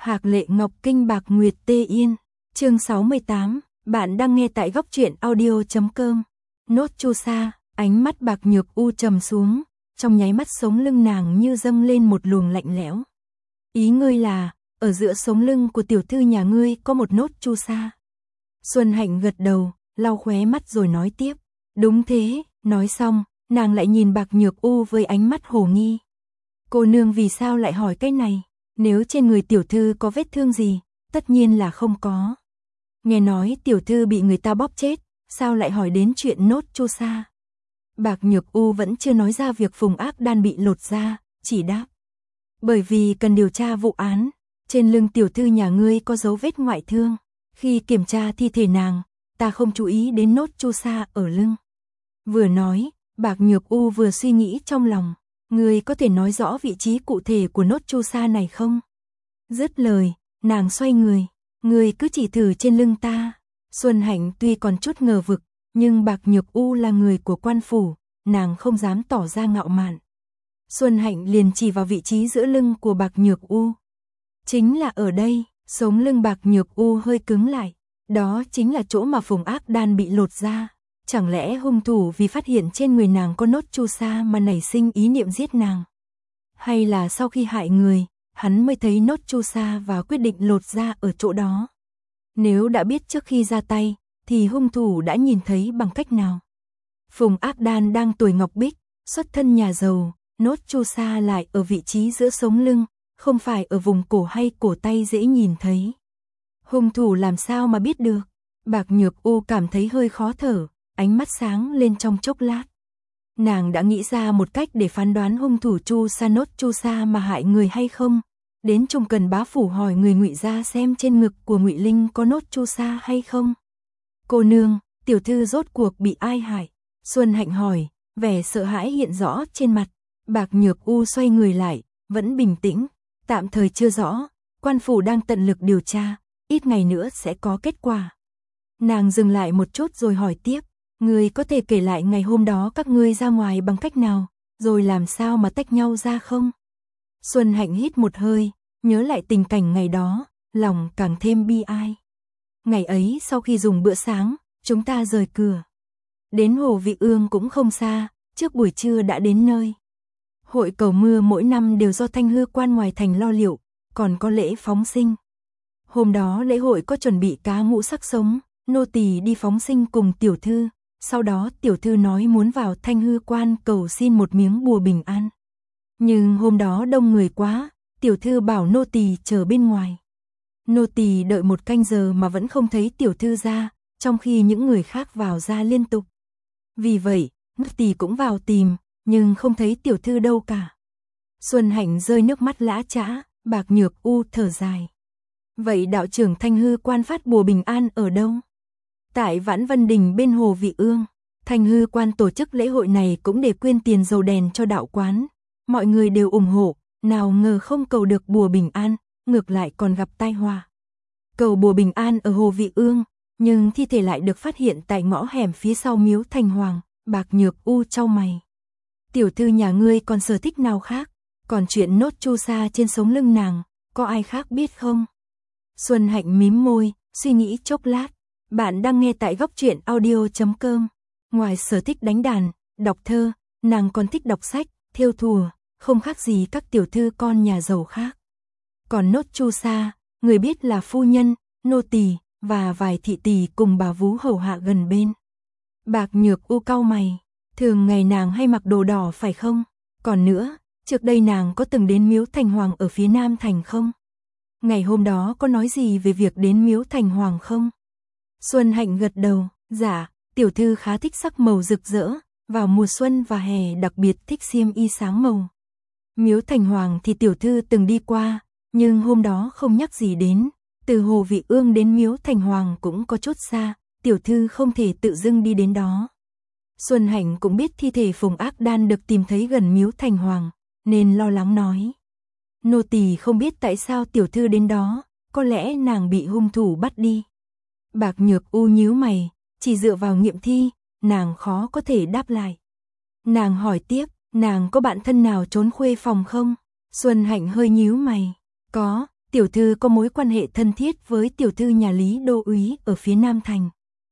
Hạc Lệ Ngọc Kinh Bạc Nguyệt Tê Yên. Chương 68, bạn đang nghe tại góc truyện audio.com. Nốt Chu Sa, ánh mắt Bạc Nhược U trầm xuống, trong nháy mắt sống lưng nàng như dâng lên một luồng lạnh lẽo. Ý ngươi là, ở giữa sống lưng của tiểu thư nhà ngươi có một nốt Chu Sa? Xuân Hạnh gật đầu, lau khóe mắt rồi nói tiếp. Đúng thế, nói xong, nàng lại nhìn Bạc Nhược U với ánh mắt hồ nghi. Cô nương vì sao lại hỏi cái này? Nếu trên người tiểu thư có vết thương gì, tất nhiên là không có. Nghe nói tiểu thư bị người ta bóp chết, sao lại hỏi đến chuyện nốt Chu Sa? Bạc Nhược U vẫn chưa nói ra việc Phùng Ác Đan bị lột da, chỉ đáp. Bởi vì cần điều tra vụ án, trên lưng tiểu thư nhà ngươi có dấu vết ngoại thương. Khi kiểm tra thi thể nàng, ta không chú ý đến nốt Chu Sa ở lưng. Vừa nói, Bạc Nhược U vừa suy nghĩ trong lòng. Ngươi có thể nói rõ vị trí cụ thể của nốt Chu Sa này không? Dứt lời, nàng xoay người. Ngươi cứ chỉ thử trên lưng ta. Xuân Hạnh tuy còn chút ngờ vực, nhưng Bạc Nhược U là người của quan phủ, nàng không dám tỏ ra ngạo mạn. Xuân Hạnh liền chỉ vào vị trí giữa lưng của Bạc Nhược U. Chính là ở đây, sống lưng Bạc Nhược U hơi cứng lại. Đó chính là chỗ mà Phùng Ác Đan bị lột da. Chẳng lẽ hung thủ vì phát hiện trên người nàng có nốt Chu Sa mà nảy sinh ý niệm giết nàng? Hay là sau khi hại người, hắn mới thấy nốt Chu Sa và quyết định lột da ở chỗ đó? Nếu đã biết trước khi ra tay, thì hung thủ đã nhìn thấy bằng cách nào? Phùng Ác Đan đang tuổi ngọc bích, xuất thân nhà giàu, nốt Chu Sa lại ở vị trí giữa sống lưng, không phải ở vùng cổ hay cổ tay dễ nhìn thấy. Hung thủ làm sao mà biết được? Bạc Nhược U cảm thấy hơi khó thở, ánh mắt sáng lên trong chốc lát. Nàng đã nghĩ ra một cách để phán đoán hung thủ Chu Sa nốt Chu Sa mà hại người hay không. Đến Trung Cần bá phủ hỏi người Ngụy gia xem trên ngực của Ngụy Linh có nốt Chu Sa hay không. Cô nương, tiểu thư rốt cuộc bị ai hại? Xuân Hạnh hỏi, vẻ sợ hãi hiện rõ trên mặt. Bạc Nhược U xoay người lại, vẫn bình tĩnh. Tạm thời chưa rõ, quan phủ đang tận lực điều tra, ít ngày nữa sẽ có kết quả. Nàng dừng lại một chút rồi hỏi tiếp. Ngươi có thể kể lại ngày hôm đó các ngươi ra ngoài bằng cách nào, rồi làm sao mà tách nhau ra không? Xuân Hạnh hít một hơi, nhớ lại tình cảnh ngày đó, lòng càng thêm bi ai. Ngày ấy sau khi dùng bữa sáng, chúng ta rời cửa. Đến Hồ Vị Ương cũng không xa, trước buổi trưa đã đến nơi. Hội cầu mưa mỗi năm đều do Thanh Hư Quan ngoài thành lo liệu, còn có lễ phóng sinh. Hôm đó lễ hội có chuẩn bị cá ngũ sắc sống, nô tỳ đi phóng sinh cùng tiểu thư. Sau đó tiểu thư nói muốn vào Thanh Hư Quan cầu xin một miếng bùa bình an. Nhưng hôm đó đông người quá, tiểu thư bảo nô tỳ chờ bên ngoài. Nô tỳ đợi một canh giờ mà vẫn không thấy tiểu thư ra, trong khi những người khác vào ra liên tục. Vì vậy, nô tỳ cũng vào tìm, nhưng không thấy tiểu thư đâu cả. Xuân Hạnh rơi nước mắt lã chã, Bạc Nhược U thở dài. Vậy đạo trưởng Thanh Hư Quan phát bùa bình an ở đâu? Tại Vãn Vân Đình bên Hồ Vị Ương, Thanh Hư Quan tổ chức lễ hội này cũng để quyên tiền dầu đèn cho đạo quán. Mọi người đều ủng hộ, nào ngờ không cầu được bùa bình an, ngược lại còn gặp tai họa. Cầu bùa bình an ở Hồ Vị Ương, nhưng thi thể lại được phát hiện tại ngõ hẻm phía sau miếu Thành Hoàng. Bạc Nhược U chau mày. Tiểu thư nhà ngươi còn sở thích nào khác? Còn chuyện nốt Chu Sa trên sống lưng nàng, có ai khác biết không? Xuân Hạnh mím môi, suy nghĩ chốc lát. Bạn đang nghe tại góc truyện audio.com. Ngoài sở thích đánh đàn, đọc thơ, nàng còn thích đọc sách, thêu thùa, không khác gì các tiểu thư con nhà giàu khác. Còn nốt Chu Sa, người biết là phu nhân, nô tỳ và vài thị tỳ cùng bà vú hầu hạ gần bên. Bạc Nhược U cau mày, thường ngày nàng hay mặc đồ đỏ phải không? Còn nữa, trước đây nàng có từng đến miếu Thành Hoàng ở phía Nam Thành không? Ngày hôm đó có nói gì về việc đến miếu Thành Hoàng không? Xuân Hạnh gật đầu, dạ, tiểu thư khá thích sắc màu rực rỡ, vào mùa xuân và hè đặc biệt thích xiêm y sáng màu. Miếu Thành Hoàng thì tiểu thư từng đi qua, nhưng hôm đó không nhắc gì đến, từ Hồ Vị Ương đến miếu Thành Hoàng cũng có chút xa, tiểu thư không thể tự dưng đi đến đó. Xuân Hạnh cũng biết thi thể Phùng Ác Đan được tìm thấy gần miếu Thành Hoàng, nên lo lắng nói. Nô tỳ không biết tại sao tiểu thư đến đó, có lẽ nàng bị hung thủ bắt đi. Bạc Nhược U nhíu mày, chỉ dựa vào nghiệm thi, nàng khó có thể đáp lại. Nàng hỏi tiếp, nàng có bạn thân nào trốn khuê phòng không? Xuân Hạnh hơi nhíu mày, có, tiểu thư có mối quan hệ thân thiết với tiểu thư nhà Lý đô úy ở phía Nam thành.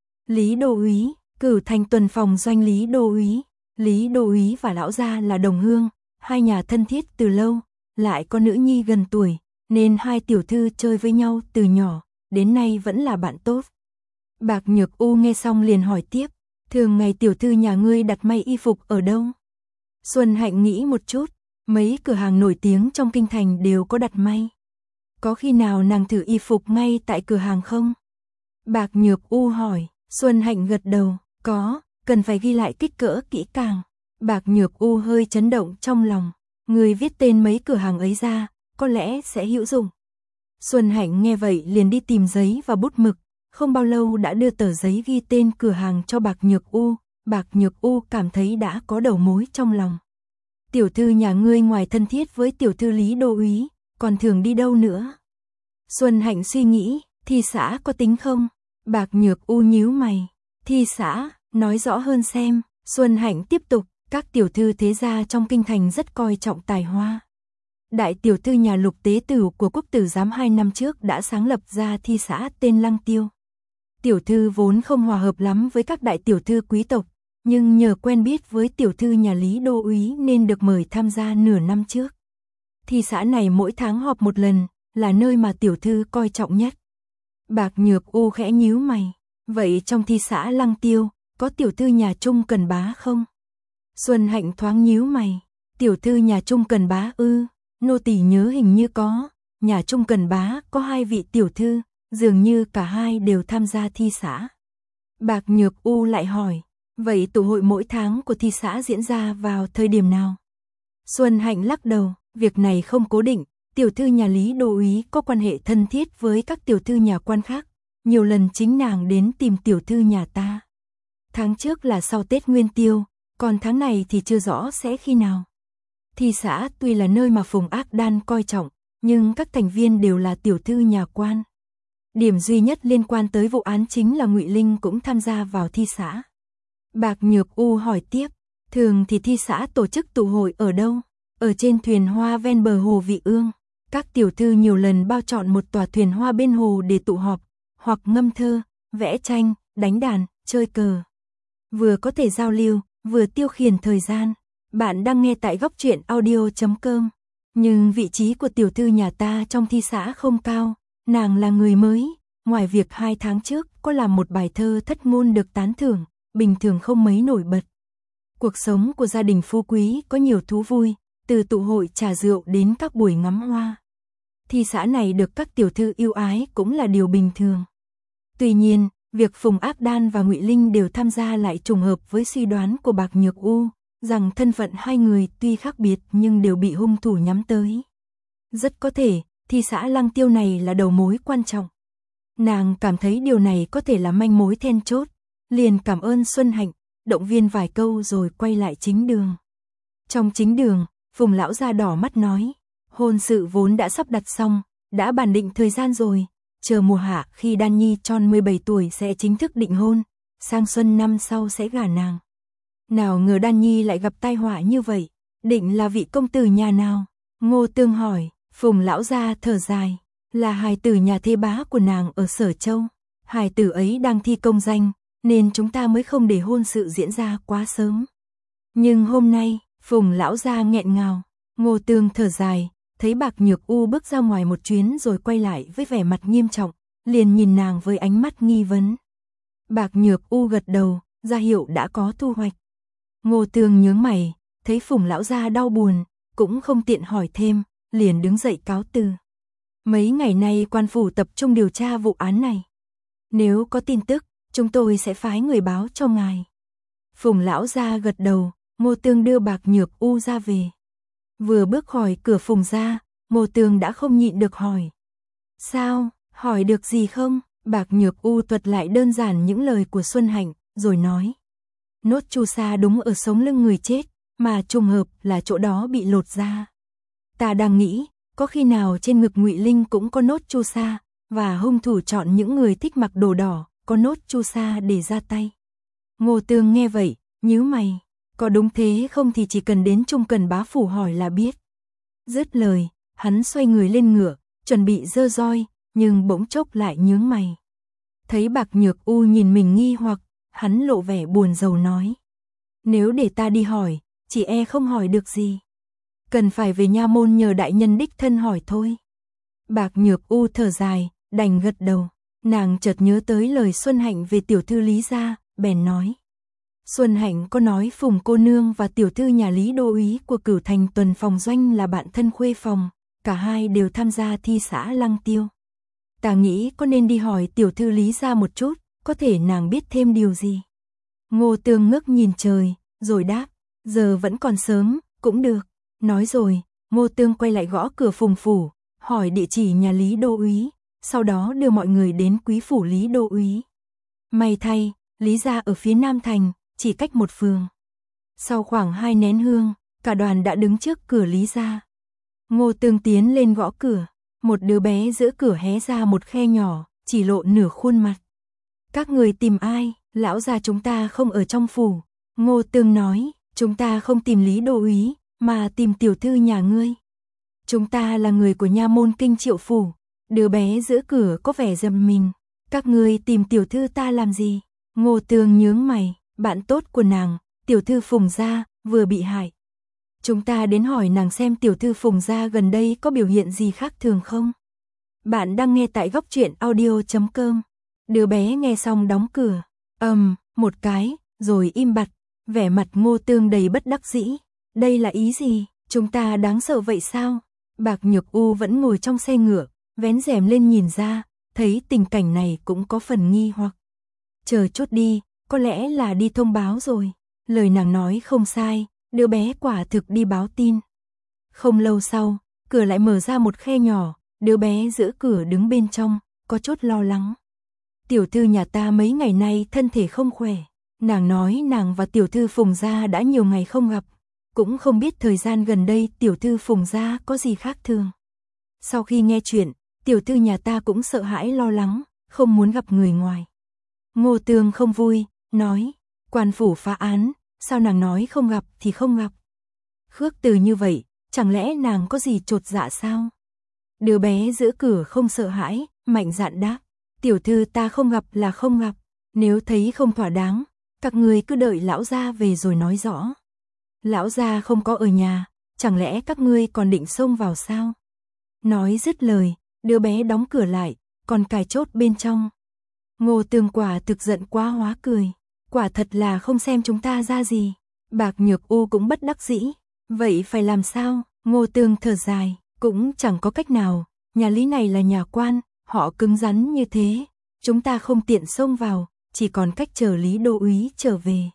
Lý đô úy, Cửu Thành tuần phòng doanh Lý đô úy. Lý đô úy và lão gia là đồng hương, hai nhà thân thiết từ lâu, lại có nữ nhi gần tuổi, nên hai tiểu thư chơi với nhau từ nhỏ, đến nay vẫn là bạn tốt. Bạc Nhược U nghe xong liền hỏi tiếp, thường ngày tiểu thư nhà ngươi đặt may y phục ở đâu? Xuân Hạnh nghĩ một chút, mấy cửa hàng nổi tiếng trong kinh thành đều có đặt may. Có khi nào nàng thử y phục ngay tại cửa hàng không? Bạc Nhược U hỏi. Xuân Hạnh gật đầu, có, cần phải ghi lại kích cỡ kỹ càng. Bạc Nhược U hơi chấn động trong lòng, người viết tên mấy cửa hàng ấy ra, có lẽ sẽ hữu dụng. Xuân Hạnh nghe vậy liền đi tìm giấy và bút mực, không bao lâu đã đưa tờ giấy ghi tên cửa hàng cho Bạc Nhược U. Bạc Nhược U cảm thấy đã có đầu mối trong lòng. Tiểu thư nhà ngươi ngoài thân thiết với tiểu thư Lý đô úy, còn thường đi đâu nữa? Xuân Hạnh suy nghĩ, thi xã có tính không? Bạc Nhược U nhíu mày. Thi xã, nói rõ hơn xem. Xuân Hạnh tiếp tục, các tiểu thư thế gia trong kinh thành rất coi trọng tài hoa. Đại tiểu thư nhà Lục tế tử của quốc tử giám 2 năm trước đã sáng lập ra thi xã tên Lăng Tiêu. Tiểu thư vốn không hòa hợp lắm với các đại tiểu thư quý tộc, nhưng nhờ quen biết với tiểu thư nhà Lý đô úy nên được mời tham gia nửa năm trước. Thi xã này mỗi tháng họp một lần, là nơi mà tiểu thư coi trọng nhất. Bạc Nhược U khẽ nhíu mày, vậy trong thi xã Lăng Tiêu, có tiểu thư nhà Trung Cần Bá không? Xuân Hạnh thoáng nhíu mày, tiểu thư nhà Trung Cần Bá ư, nô tỳ nhớ hình như có, nhà Trung Cần Bá có 2 vị tiểu thư, dường như cả hai đều tham gia thi xã. Bạc Nhược U lại hỏi, vậy tụ hội mỗi tháng của thi xã diễn ra vào thời điểm nào? Xuân Hạnh lắc đầu, việc này không cố định, tiểu thư nhà Lý đô úy có quan hệ thân thiết với các tiểu thư nhà quan khác, nhiều lần chính nàng đến tìm tiểu thư nhà ta. Tháng trước là sau Tết Nguyên Tiêu, còn tháng này thì chưa rõ sẽ khi nào. Thi xã tuy là nơi mà Phùng Ác Đan coi trọng, nhưng các thành viên đều là tiểu thư nhà quan. Điểm duy nhất liên quan tới vụ án chính là Ngụy Linh cũng tham gia vào thi xã. Bạc Nhược U hỏi tiếp, thường thì thi xã tổ chức tụ hội ở đâu? Ở trên thuyền hoa ven bờ hồ Vị Ương. Các tiểu thư nhiều lần bao chọn một tòa thuyền hoa bên hồ để tụ họp, hoặc ngâm thơ, vẽ tranh, đánh đàn, chơi cờ. Vừa có thể giao lưu, vừa tiêu khiển thời gian. Bạn đang nghe tại góc truyện audio.com. Nhưng vị trí của tiểu thư nhà ta trong thi xã không cao, nàng là người mới, ngoài việc 2 tháng trước có làm một bài thơ thất ngôn được tán thưởng, bình thường không mấy nổi bật. Cuộc sống của gia đình phú quý có nhiều thú vui, từ tụ hội trà rượu đến các buổi ngắm hoa. Thi xã này được các tiểu thư yêu ái cũng là điều bình thường. Tuy nhiên, việc Phùng Ác Đan và Ngụy Linh đều tham gia lại trùng hợp với suy đoán của Bạc Nhược U, rằng thân phận hai người tuy khác biệt nhưng đều bị hung thủ nhắm tới. Rất có thể, thi xã Lăng Tiêu này là đầu mối quan trọng. Nàng cảm thấy điều này có thể là manh mối then chốt, liền cảm ơn Xuân Hạnh, động viên vài câu rồi quay lại chính đường. Trong chính đường, Phùng lão gia đỏ mắt nói, hôn sự vốn đã sắp đặt xong, đã bàn định thời gian rồi, chờ mùa hạ khi Đan Nhi tròn 17 tuổi sẽ chính thức định hôn, sang xuân năm sau sẽ gả nàng. Nào ngờ Đan Nhi lại gặp tai họa như vậy, định là vị công tử nhà nào? Ngô Tương hỏi. Phùng lão gia thở dài, là hài tử nhà thê bá của nàng ở Sở Châu. Hài tử ấy đang thi công danh, nên chúng ta mới không để hôn sự diễn ra quá sớm. Nhưng hôm nay, Phùng lão gia nghẹn ngào. Ngô Tương thở dài, thấy Bạc Nhược U bước ra ngoài một chuyến rồi quay lại với vẻ mặt nghiêm trọng, liền nhìn nàng với ánh mắt nghi vấn. Bạc Nhược U gật đầu, ra hiệu đã có thu hoạch. Ngô Tương nhướng mày, thấy Phùng lão gia đau buồn, cũng không tiện hỏi thêm, liền đứng dậy cáo từ. Mấy ngày nay quan phủ tập trung điều tra vụ án này. Nếu có tin tức, chúng tôi sẽ phái người báo cho ngài. Phùng lão gia gật đầu, Ngô Tương đưa Bạc Nhược U ra về. Vừa bước khỏi cửa Phùng gia, Ngô Tương đã không nhịn được hỏi. Sao, hỏi được gì không? Bạc Nhược U thuật lại đơn giản những lời của Xuân Hạnh, rồi nói. Nốt chu sa đúng ở sống lưng người chết, mà trùng hợp là chỗ đó bị lột ra. Ta đang nghĩ, có khi nào trên ngực Ngụy Linh cũng có nốt chu sa, và hung thủ chọn những người thích mặc đồ đỏ, có nốt chu sa để ra tay. Ngô Tương nghe vậy, nhíu mày, có đúng thế không thì chỉ cần đến Trung Cần Bá phủ hỏi là biết. Dứt lời, hắn xoay người lên ngựa, chuẩn bị giơ roi, nhưng bỗng chốc lại nhướng mày. Thấy Bạc Nhược U nhìn mình nghi hoặc, hắn lộ vẻ buồn rầu nói. Nếu để ta đi hỏi, chỉ e không hỏi được gì. Cần phải về nha môn nhờ đại nhân đích thân hỏi thôi. Bạc Nhược U thở dài, đành gật đầu. Nàng chợt nhớ tới lời Xuân Hạnh về tiểu thư Lý gia, bèn nói. Xuân Hạnh có nói Phùng cô nương và tiểu thư nhà Lý đô úy của Cửu Thành Tuần Phòng Doanh là bạn thân khuê phòng, cả hai đều tham gia thi xã Lăng Tiêu. Ta nghĩ có nên đi hỏi tiểu thư Lý gia một chút, có thể nàng biết thêm điều gì. Ngô Tương ngước nhìn trời, rồi đáp, giờ vẫn còn sớm, cũng được. Nói rồi, Ngô Tương quay lại gõ cửa Phùng phủ, hỏi địa chỉ nhà Lý đô úy, sau đó đưa mọi người đến quý phủ Lý đô úy. May thay, Lý gia ở phía Nam Thành, chỉ cách một phường. Sau khoảng 2 nén hương, cả đoàn đã đứng trước cửa Lý gia. Ngô Tương tiến lên gõ cửa, một đứa bé giữa cửa hé ra một khe nhỏ, chỉ lộ nửa khuôn mặt. Các người tìm ai? Lão gia chúng ta không ở trong phủ. Ngô Tương nói, chúng ta không tìm Lý đô úy, mà tìm tiểu thư nhà ngươi. Chúng ta là người của nha môn Kinh Triệu phủ. Đứa bé giữa cửa có vẻ giật mình. Các ngươi tìm tiểu thư ta làm gì? Ngô Tương nhướng mày, bạn tốt của nàng, tiểu thư Phùng gia, vừa bị hại. Chúng ta đến hỏi nàng xem tiểu thư Phùng gia gần đây có biểu hiện gì khác thường không? Bạn đang nghe tại góc truyện audio.com. Đứa bé nghe xong đóng cửa, một cái, rồi im bặt, vẻ mặt Ngô Tương đầy bất đắc dĩ. Đây là ý gì? Chúng ta đáng sợ vậy sao? Bạc Nhược U vẫn ngồi trong xe ngựa, vén rèm lên nhìn ra, thấy tình cảnh này cũng có phần nghi hoặc. Chờ chút đi, có lẽ là đi thông báo rồi. Lời nàng nói không sai, đứa bé quả thực đi báo tin. Không lâu sau, cửa lại mở ra một khe nhỏ, đứa bé giữa cửa đứng bên trong, có chút lo lắng. Tiểu thư nhà ta mấy ngày nay thân thể không khỏe. Nàng nói nàng và tiểu thư Phùng gia đã nhiều ngày không gặp, cũng không biết thời gian gần đây tiểu thư Phùng gia có gì khác thường. Sau khi nghe chuyện, tiểu thư nhà ta cũng sợ hãi lo lắng, không muốn gặp người ngoài. Ngô Tương không vui, nói, quan phủ phá án, sao nàng nói không gặp thì không gặp. Khước từ như vậy, chẳng lẽ nàng có gì chột dạ sao? Đứa bé giữa cửa không sợ hãi, mạnh dạn đáp, tiểu thư ta không gặp là không gặp, nếu thấy không thỏa đáng, các người cứ đợi lão gia về rồi nói rõ. Lão gia không có ở nhà, chẳng lẽ các ngươi còn định xông vào sao? Nói dứt lời, đứa bé đóng cửa lại, còn cài chốt bên trong. Ngô Tương quả thực giận quá hóa cười, quả thật là không xem chúng ta ra gì. Bạc Nhược U cũng bất đắc dĩ, vậy phải làm sao? Ngô Tương thở dài, cũng chẳng có cách nào, nhà Lý này là nhà quan, họ cứng rắn như thế, chúng ta không tiện xông vào, chỉ còn cách chờ Lý đô úy trở về.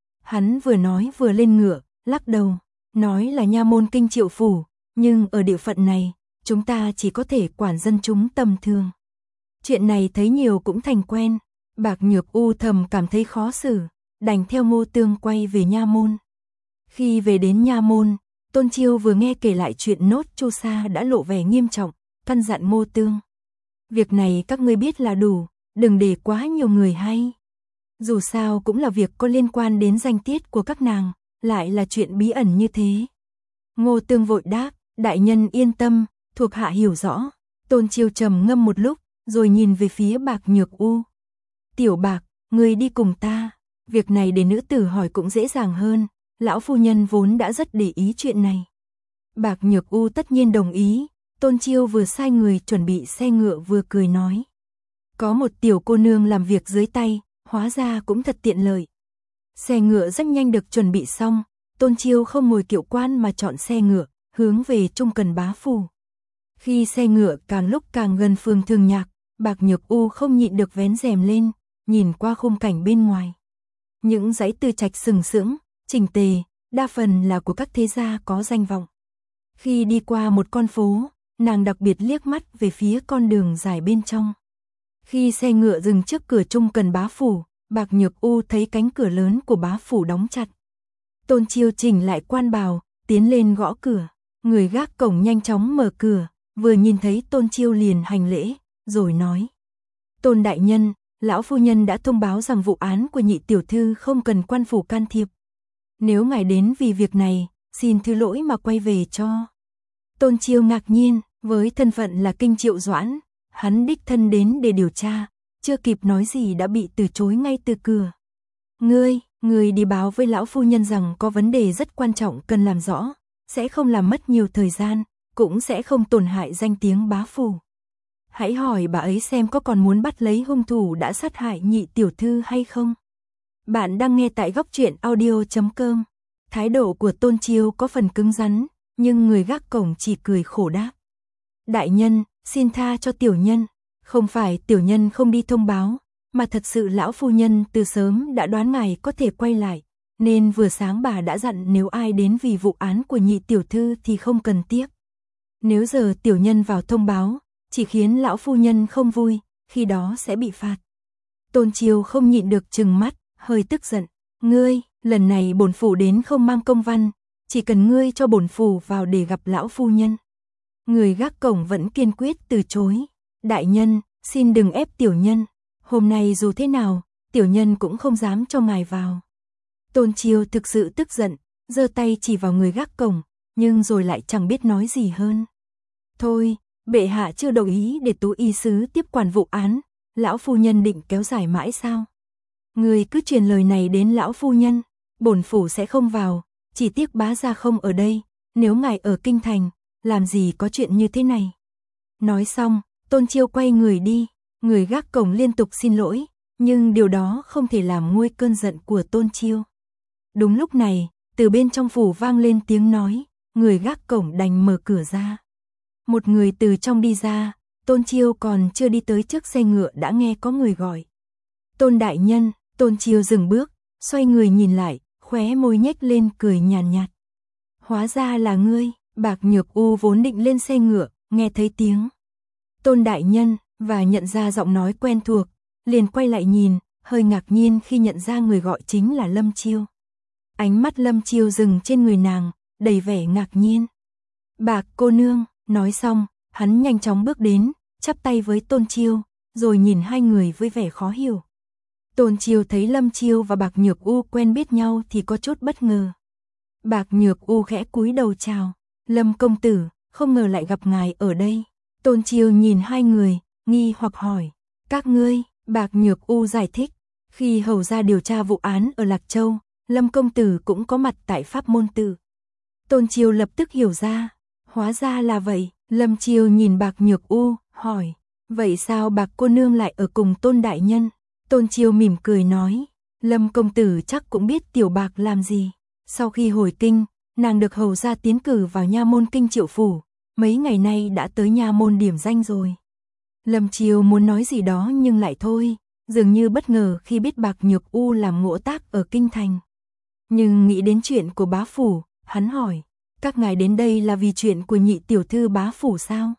Hắn vừa nói vừa lên ngựa, lắc đầu, nói là nha môn Kinh Triệu phủ, nhưng ở địa phận này, chúng ta chỉ có thể quản dân chúng tầm thường. Chuyện này thấy nhiều cũng thành quen. Bạc Nhược U thầm cảm thấy khó xử, đành theo Ngô Tương quay về nha môn. Khi về đến nha môn, Tôn Chiêu vừa nghe kể lại chuyện Nốt Chu Sa đã lộ vẻ nghiêm trọng, căn dặn Ngô Tương. Việc này các ngươi biết là đủ, đừng để quá nhiều người hay. Dù sao cũng là việc có liên quan đến danh tiết của các nàng, lại là chuyện bí ẩn như thế. Ngô Tương vội đáp, đại nhân yên tâm, thuộc hạ hiểu rõ. Tôn Chiêu trầm ngâm một lúc, rồi nhìn về phía Bạc Nhược U. Tiểu Bạc, ngươi đi cùng ta. Việc này để nữ tử hỏi cũng dễ dàng hơn, lão phu nhân vốn đã rất để ý chuyện này. Bạc Nhược U tất nhiên đồng ý, Tôn Chiêu vừa sai người chuẩn bị xe ngựa vừa cười nói. Có một tiểu cô nương làm việc dưới tay, hóa ra cũng thật tiện lợi. Xe ngựa rất nhanh được chuẩn bị xong, Tôn Chiêu không ngồi kiệu quan mà chọn xe ngựa, hướng về Trung Cần Bá phủ. Khi xe ngựa càng lúc càng gần phường Thường Nhạc, Bạc Nhược U không nhịn được vén rèm lên, nhìn qua khung cảnh bên ngoài. Những dãy tư trạch sừng sững, chỉnh tề, đa phần là của các thế gia có danh vọng. Khi đi qua một con phố, nàng đặc biệt liếc mắt về phía con đường dài bên trong. Khi xe ngựa dừng trước cửa Trung Cần Bá phủ, Bạc Nhược U thấy cánh cửa lớn của bá phủ đóng chặt. Tôn Chiêu chỉnh lại quan bào, tiến lên gõ cửa. Người gác cổng nhanh chóng mở cửa, vừa nhìn thấy Tôn Chiêu liền hành lễ, rồi nói. Tôn đại nhân, lão phu nhân đã thông báo rằng vụ án của nhị tiểu thư không cần quan phủ can thiệp. Nếu ngài đến vì việc này, xin thứ lỗi mà quay về cho. Tôn Chiêu ngạc nhiên, Với thân phận là Kinh Triệu Doãn, hắn đích thân đến để điều tra, chưa kịp nói gì đã bị từ chối ngay từ cửa. Ngươi đi báo với lão phu nhân rằng có vấn đề rất quan trọng cần làm rõ, sẽ không làm mất nhiều thời gian, cũng sẽ không tổn hại danh tiếng bá phủ. Hãy hỏi bà ấy xem có còn muốn bắt lấy hung thủ đã sát hại nhị tiểu thư hay không. Bạn đang nghe tại góc truyện audio.com. Thái độ của Tôn Chiêu có phần cứng rắn, nhưng người gác cổng chỉ cười khổ đáp. Đại nhân, xin tha cho tiểu nhân. Không phải tiểu nhân không đi thông báo, mà thật sự lão phu nhân từ sớm đã đoán ngài có thể quay lại, nên vừa sáng bà đã dặn nếu ai đến vì vụ án của nhị tiểu thư thì không cần tiếc. Nếu giờ tiểu nhân vào thông báo, chỉ khiến lão phu nhân không vui, khi đó sẽ bị phạt. Tôn Chiêu không nhịn được trừng mắt, hơi tức giận. Ngươi, lần này bổn phủ đến không mang công văn, chỉ cần ngươi cho bổn phủ vào để gặp lão phu nhân. Người gác cổng vẫn kiên quyết từ chối. Đại nhân, xin đừng ép tiểu nhân. Hôm nay dù thế nào, tiểu nhân cũng không dám cho ngài vào. Tôn Chiêu thực sự tức giận, giơ tay chỉ vào người gác cổng, nhưng rồi lại chẳng biết nói gì hơn. Thôi, bệ hạ chưa đồng ý để Tú y sứ tiếp quản vụ án, lão phu nhân định kéo dài mãi sao? Người cứ truyền lời này đến lão phu nhân, bổn phủ sẽ không vào, chỉ tiếc bá gia không ở đây, nếu ngài ở kinh thành, làm gì có chuyện như thế này. Nói xong, Tôn Chiêu quay người đi, người gác cổng liên tục xin lỗi, nhưng điều đó không thể làm nguôi cơn giận của Tôn Chiêu. Đúng lúc này, từ bên trong phủ vang lên tiếng nói, người gác cổng đành mở cửa ra. Một người từ trong đi ra, Tôn Chiêu còn chưa đi tới trước xe ngựa đã nghe có người gọi. Tôn đại nhân. Tôn Chiêu dừng bước, xoay người nhìn lại, khóe môi nhếch lên cười nhàn nhạt. Hóa ra là ngươi. Bạc Nhược U vốn định lên xe ngựa, nghe thấy tiếng Tôn đại nhân và nhận ra giọng nói quen thuộc, liền quay lại nhìn, hơi ngạc nhiên khi nhận ra người gọi chính là Lâm Chiêu. Ánh mắt Lâm Chiêu dừng trên người nàng, đầy vẻ ngạc nhiên. Bạc cô nương. Nói xong, hắn nhanh chóng bước đến, chắp tay với Tôn Chiêu, rồi nhìn hai người với vẻ khó hiểu. Tôn Chiêu thấy Lâm Chiêu và Bạc Nhược U quen biết nhau thì có chút bất ngờ. Bạc Nhược U khẽ cúi đầu chào. Lâm công tử, không ngờ lại gặp ngài ở đây. Tôn Chiêu nhìn hai người, nghi hoặc hỏi. Các ngươi. Bạc Nhược U giải thích. Khi hầu ra điều tra vụ án ở Lạc Châu, Lâm công tử cũng có mặt tại Pháp Môn Tự. Tôn Chiêu lập tức hiểu ra. Hóa ra là vậy. Lâm Chiêu nhìn Bạc Nhược U, hỏi. Vậy sao Bạc cô nương lại ở cùng Tôn đại nhân? Tôn Chiêu mỉm cười nói. Lâm công tử chắc cũng biết tiểu Bạc làm gì. Sau khi hồi kinh, nàng được hầu ra tiến cử vào nha môn Kinh Triệu phủ, mấy ngày nay đã tới nha môn điểm danh rồi. Lâm Chiêu muốn nói gì đó nhưng lại thôi, dường như bất ngờ khi biết Bạc Nhược U làm ngỗ tác ở kinh thành. Nhưng nghĩ đến chuyện của bá phủ, hắn hỏi, các ngài đến đây là vì chuyện của nhị tiểu thư bá phủ sao?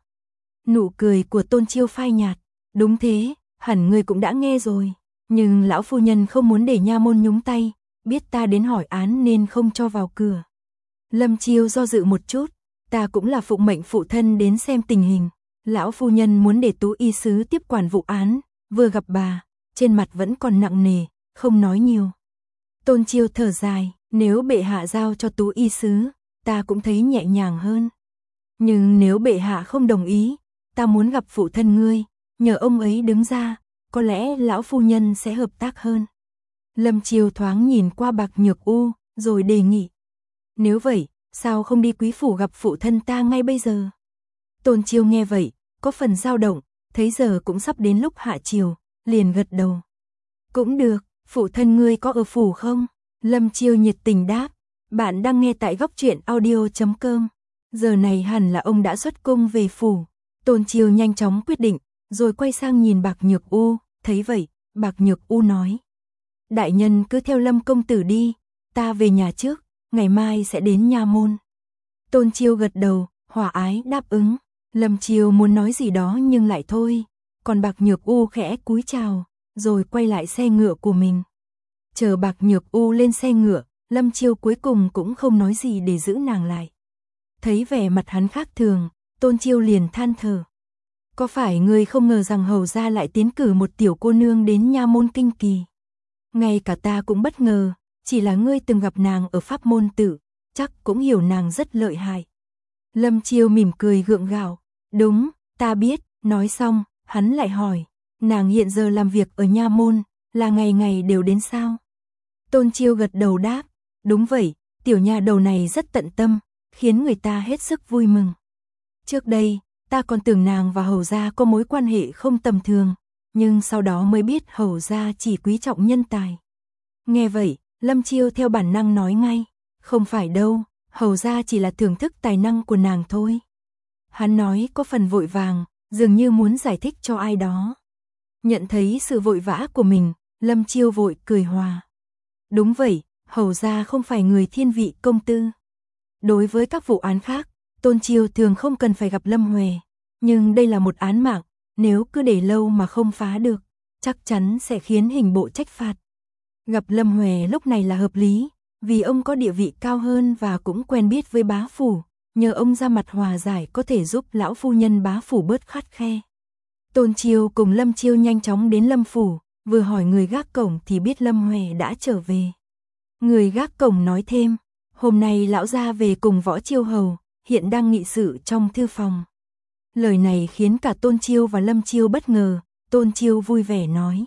Nụ cười của Tôn Chiêu phai nhạt, đúng thế, hẳn ngươi cũng đã nghe rồi, nhưng lão phu nhân không muốn để nha môn nhúng tay, biết ta đến hỏi án nên không cho vào cửa. Lâm Chiêu do dự một chút, ta cũng là phụng mệnh phụ thân đến xem tình hình, lão phu nhân muốn để Tú y sứ tiếp quản vụ án, vừa gặp bà, trên mặt vẫn còn nặng nề, không nói nhiều. Tôn Chiêu thở dài, nếu bệ hạ giao cho Tú y sứ, ta cũng thấy nhẹ nhàng hơn. Nhưng nếu bệ hạ không đồng ý, ta muốn gặp phụ thân ngươi, nhờ ông ấy đứng ra, có lẽ lão phu nhân sẽ hợp tác hơn. Lâm Chiêu thoáng nhìn qua Bạc Nhược U, rồi đề nghị. Nếu vậy, sao không đi quý phủ gặp phụ thân ta ngay bây giờ? Tôn Chiêu nghe vậy, có phần dao động, thấy giờ cũng sắp đến lúc hạ chiều, liền gật đầu. Cũng được, phụ thân ngươi có ở phủ không? Lâm Chiêu nhiệt tình đáp. Bạn đang nghe tại góc truyện audio.com. Giờ này hẳn là ông đã xuất cung về phủ. Tôn Chiêu nhanh chóng quyết định, rồi quay sang nhìn Bạc Nhược U, thấy vậy, Bạc Nhược U nói. Đại nhân cứ theo Lâm công tử đi, ta về nhà trước, ngày mai sẽ đến nha môn. Tôn Chiêu gật đầu, hòa ái đáp ứng. Lâm Chiêu muốn nói gì đó nhưng lại thôi, còn Bạc Nhược U khẽ cúi chào, rồi quay lại xe ngựa của mình. Chờ Bạc Nhược U lên xe ngựa, Lâm Chiêu cuối cùng cũng không nói gì để giữ nàng lại. Thấy vẻ mặt hắn khác thường, Tôn Chiêu liền than thở. Có phải ngươi không ngờ rằng hầu gia lại tiến cử một tiểu cô nương đến nha môn Kinh Kỳ? Ngay cả ta cũng bất ngờ, chỉ là ngươi từng gặp nàng ở Pháp Môn Tự, chắc cũng hiểu nàng rất lợi hại. Lâm Chiêu mỉm cười gượng gạo, Đúng, ta biết, nói xong, hắn lại hỏi, nàng hiện giờ làm việc ở nha môn, là ngày ngày đều đến sao? Tôn Chiêu gật đầu đáp, đúng vậy, tiểu nha đầu này rất tận tâm, khiến người ta hết sức vui mừng. Trước đây, ta còn tưởng nàng và Hầu gia có mối quan hệ không tầm thường, nhưng sau đó mới biết Hầu gia chỉ quý trọng nhân tài. Nghe vậy, Lâm Chiêu theo bản năng nói ngay, không phải đâu, Hầu gia chỉ là thưởng thức tài năng của nàng thôi. Hắn nói có phần vội vàng, dường như muốn giải thích cho ai đó. Nhận thấy sự vội vã của mình, Lâm Chiêu vội cười hòa. Đúng vậy, Hầu gia không phải người thiên vị công tư. Đối với các vụ án khác, Tôn Chiêu thường không cần phải gặp Lâm Huệ, nhưng đây là một án mạng, nếu cứ để lâu mà không phá được, chắc chắn sẽ khiến hình bộ trách phạt. Gặp Lâm Huệ lúc này là hợp lý, vì ông có địa vị cao hơn và cũng quen biết với bá phủ, nhờ ông ra mặt hòa giải có thể giúp lão phu nhân bá phủ bớt khắt khe. Tôn Chiêu cùng Lâm Chiêu nhanh chóng đến Lâm phủ, vừa hỏi người gác cổng thì biết Lâm Huệ đã trở về. Người gác cổng nói thêm, hôm nay lão gia về cùng Võ Chiêu hầu, hiện đang nghị sự trong thư phòng. Lời này khiến cả Tôn Chiêu và Lâm Chiêu bất ngờ, Tôn Chiêu vui vẻ nói.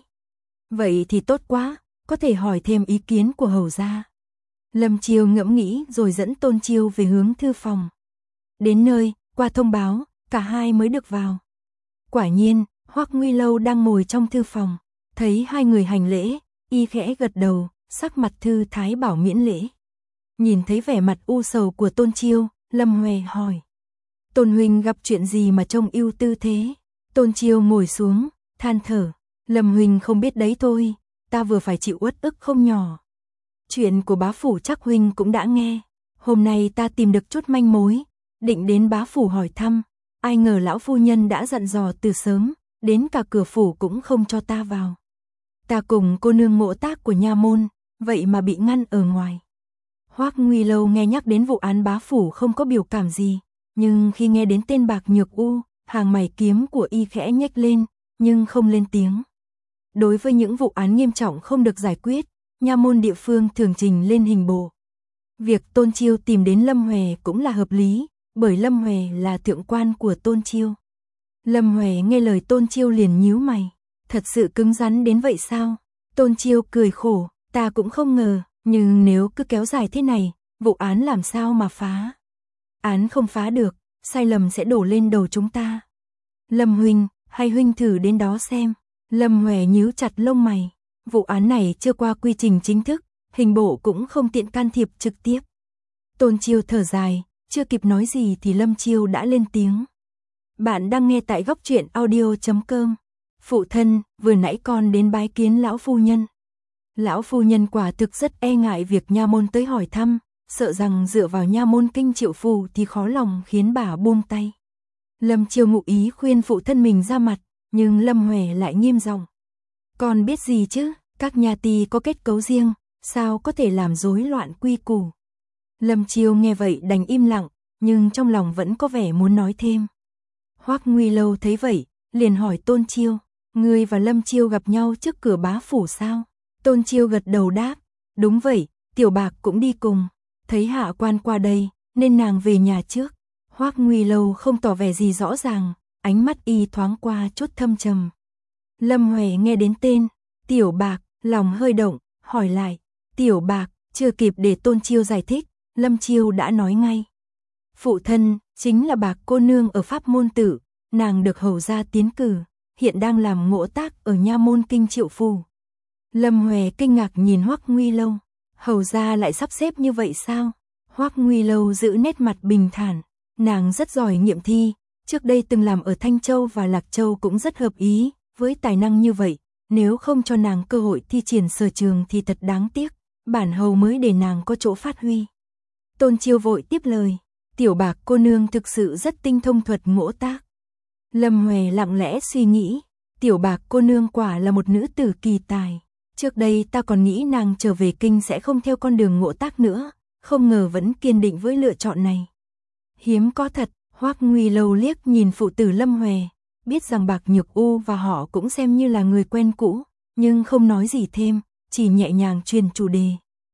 Vậy thì tốt quá, có thể hỏi thêm ý kiến của hầu gia. Lâm Chiêu ngẫm nghĩ rồi dẫn Tôn Chiêu về hướng thư phòng. Đến nơi, qua thông báo, cả hai mới được vào. Quả nhiên, Hoắc Nguy Lâu đang ngồi trong thư phòng, thấy hai người hành lễ, y khẽ gật đầu, sắc mặt thư thái bảo miễn lễ. Nhìn thấy vẻ mặt u sầu của Tôn Chiêu, Lâm Huệ hỏi. Tôn huynh gặp chuyện gì mà trông ưu tư thế? Tôn Chiêu ngồi xuống, than thở. Lâm huynh không biết đấy thôi, ta vừa phải chịu uất ức không nhỏ. Chuyện của bá phủ chắc huynh cũng đã nghe. Hôm nay ta tìm được chút manh mối, định đến bá phủ hỏi thăm. Ai ngờ lão phu nhân đã dặn dò từ sớm, đến cả cửa phủ cũng không cho ta vào. Ta cùng cô nương Ngộ Tác của nha môn, vậy mà bị ngăn ở ngoài. Hoắc Nguy Lâu nghe nhắc đến vụ án bá phủ không có biểu cảm gì, nhưng khi nghe đến tên Bạc Nhược U, hàng mày kiếm của y khẽ nhếch lên, nhưng không lên tiếng. Đối với những vụ án nghiêm trọng không được giải quyết, nha môn địa phương thường trình lên hình bộ. Việc Tôn Chiêu tìm đến Lâm Huệ cũng là hợp lý, bởi Lâm Huệ là thượng quan của Tôn Chiêu. Lâm Huệ nghe lời Tôn Chiêu liền nhíu mày, thật sự cứng rắn đến vậy sao? Tôn Chiêu cười khổ, ta cũng không ngờ, nhưng nếu cứ kéo dài thế này, vụ án làm sao mà phá? Án không phá được, sai lầm sẽ đổ lên đầu chúng ta. Lâm huynh, hay huynh thử đến đó xem. Lâm Huệ nhíu chặt lông mày, vụ án này chưa qua quy trình chính thức, hình bộ cũng không tiện can thiệp trực tiếp. Tôn Chiêu thở dài, chưa kịp nói gì thì Lâm Chiêu đã lên tiếng. Bạn đang nghe tại góc truyện audio.com. Phụ thân, vừa nãy con đến bái kiến lão phu nhân. Lão phu nhân quả thực rất e ngại việc nha môn tới hỏi thăm, sợ rằng dựa vào nha môn kinh triệu phù thì khó lòng khiến bà buông tay. Lâm Chiêu ngụ ý khuyên phụ thân mình ra mặt, nhưng Lâm Huệ lại nghiêm giọng. Con biết gì chứ, các nha ty có kết cấu riêng, sao có thể làm rối loạn quy củ. Lâm Chiêu nghe vậy đành im lặng, nhưng trong lòng vẫn có vẻ muốn nói thêm. Hoắc Nguy Lâu thấy vậy, liền hỏi Tôn Chiêu, ngươi và Lâm Chiêu gặp nhau trước cửa bá phủ sao? Tôn Chiêu gật đầu đáp, đúng vậy, Tiểu Bạc cũng đi cùng, thấy hạ quan qua đây, nên nàng về nhà trước. Hoắc Nguy Lâu không tỏ vẻ gì rõ ràng, ánh mắt y thoáng qua chút thâm trầm. Lâm Huệ nghe đến tên Tiểu Bạc, lòng hơi động, hỏi lại, Tiểu Bạc, chưa kịp để Tôn Chiêu giải thích, Lâm Chiêu đã nói ngay. Phụ thân, chính là Bạc cô nương ở Pháp Môn Tử, nàng được hầu gia tiến cử, hiện đang làm Ngộ Tác ở nha môn kinh triệu phù. Lâm Huệ kinh ngạc nhìn Hoắc Nguy Lâu, hầu gia lại sắp xếp như vậy sao? Hoắc Nguy Lâu giữ nét mặt bình thản, nàng rất giỏi nghiệm thi, trước đây từng làm ở Thanh Châu và Lạc Châu cũng rất hợp ý, với tài năng như vậy, nếu không cho nàng cơ hội thi triển sở trường thì thật đáng tiếc, bản hầu mới để nàng có chỗ phát huy. Tôn Chiêu vội tiếp lời, Tiểu Bạc cô nương thực sự rất tinh thông thuật Ngộ Tác. Lâm Huệ lặng lẽ suy nghĩ, Tiểu Bạc cô nương quả là một nữ tử kỳ tài. Trước đây ta còn nghĩ nàng trở về kinh sẽ không theo con đường Ngộ Tác nữa, không ngờ vẫn kiên định với lựa chọn này. Hiếm có thật, Hoắc Nguy Lâu liếc nhìn phụ tử Lâm Huệ, biết rằng Bạc Nhược U và họ cũng xem như là người quen cũ, nhưng không nói gì thêm, chỉ nhẹ nhàng truyền chủ đề.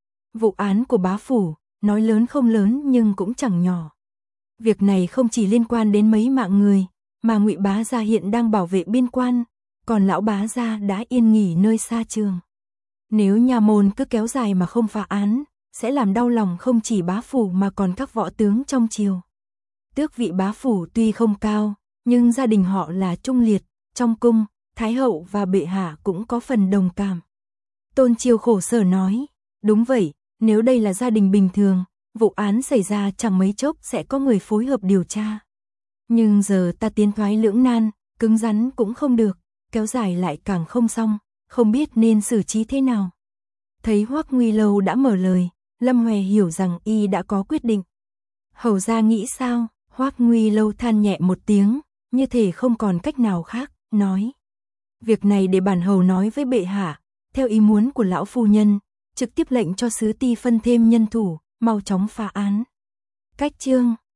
Vụ án của bá phủ, nói lớn không lớn nhưng cũng chẳng nhỏ. Việc này không chỉ liên quan đến mấy mạng người, mà Ngụy bá gia hiện đang bảo vệ biên quan, còn lão bá gia đã yên nghỉ nơi xa trường. Nếu nhà môn cứ kéo dài mà không phá án, sẽ làm đau lòng không chỉ bá phủ mà còn các võ tướng trong triều. Tước vị bá phủ tuy không cao, nhưng gia đình họ là trung liệt, trong cung, Thái hậu và bệ hạ cũng có phần đồng cảm. Tôn Chiêu khổ sở nói, đúng vậy, nếu đây là gia đình bình thường, vụ án xảy ra chẳng mấy chốc sẽ có người phối hợp điều tra. Nhưng giờ ta tiến thoái lưỡng nan, cứng rắn cũng không được, kéo dài lại càng không xong, không biết nên xử trí thế nào. Thấy Hoắc Nguy Lâu đã mở lời, Lâm Huệ hiểu rằng y đã có quyết định. Hầu gia nghĩ sao? Hoắc Nguy Lâu than nhẹ một tiếng, như thể không còn cách nào khác, nói. Việc này để bản hầu nói với bệ hạ, theo ý muốn của lão phu nhân, trực tiếp lệnh cho sứ ti phân thêm nhân thủ, mau chóng phá án. Cách chương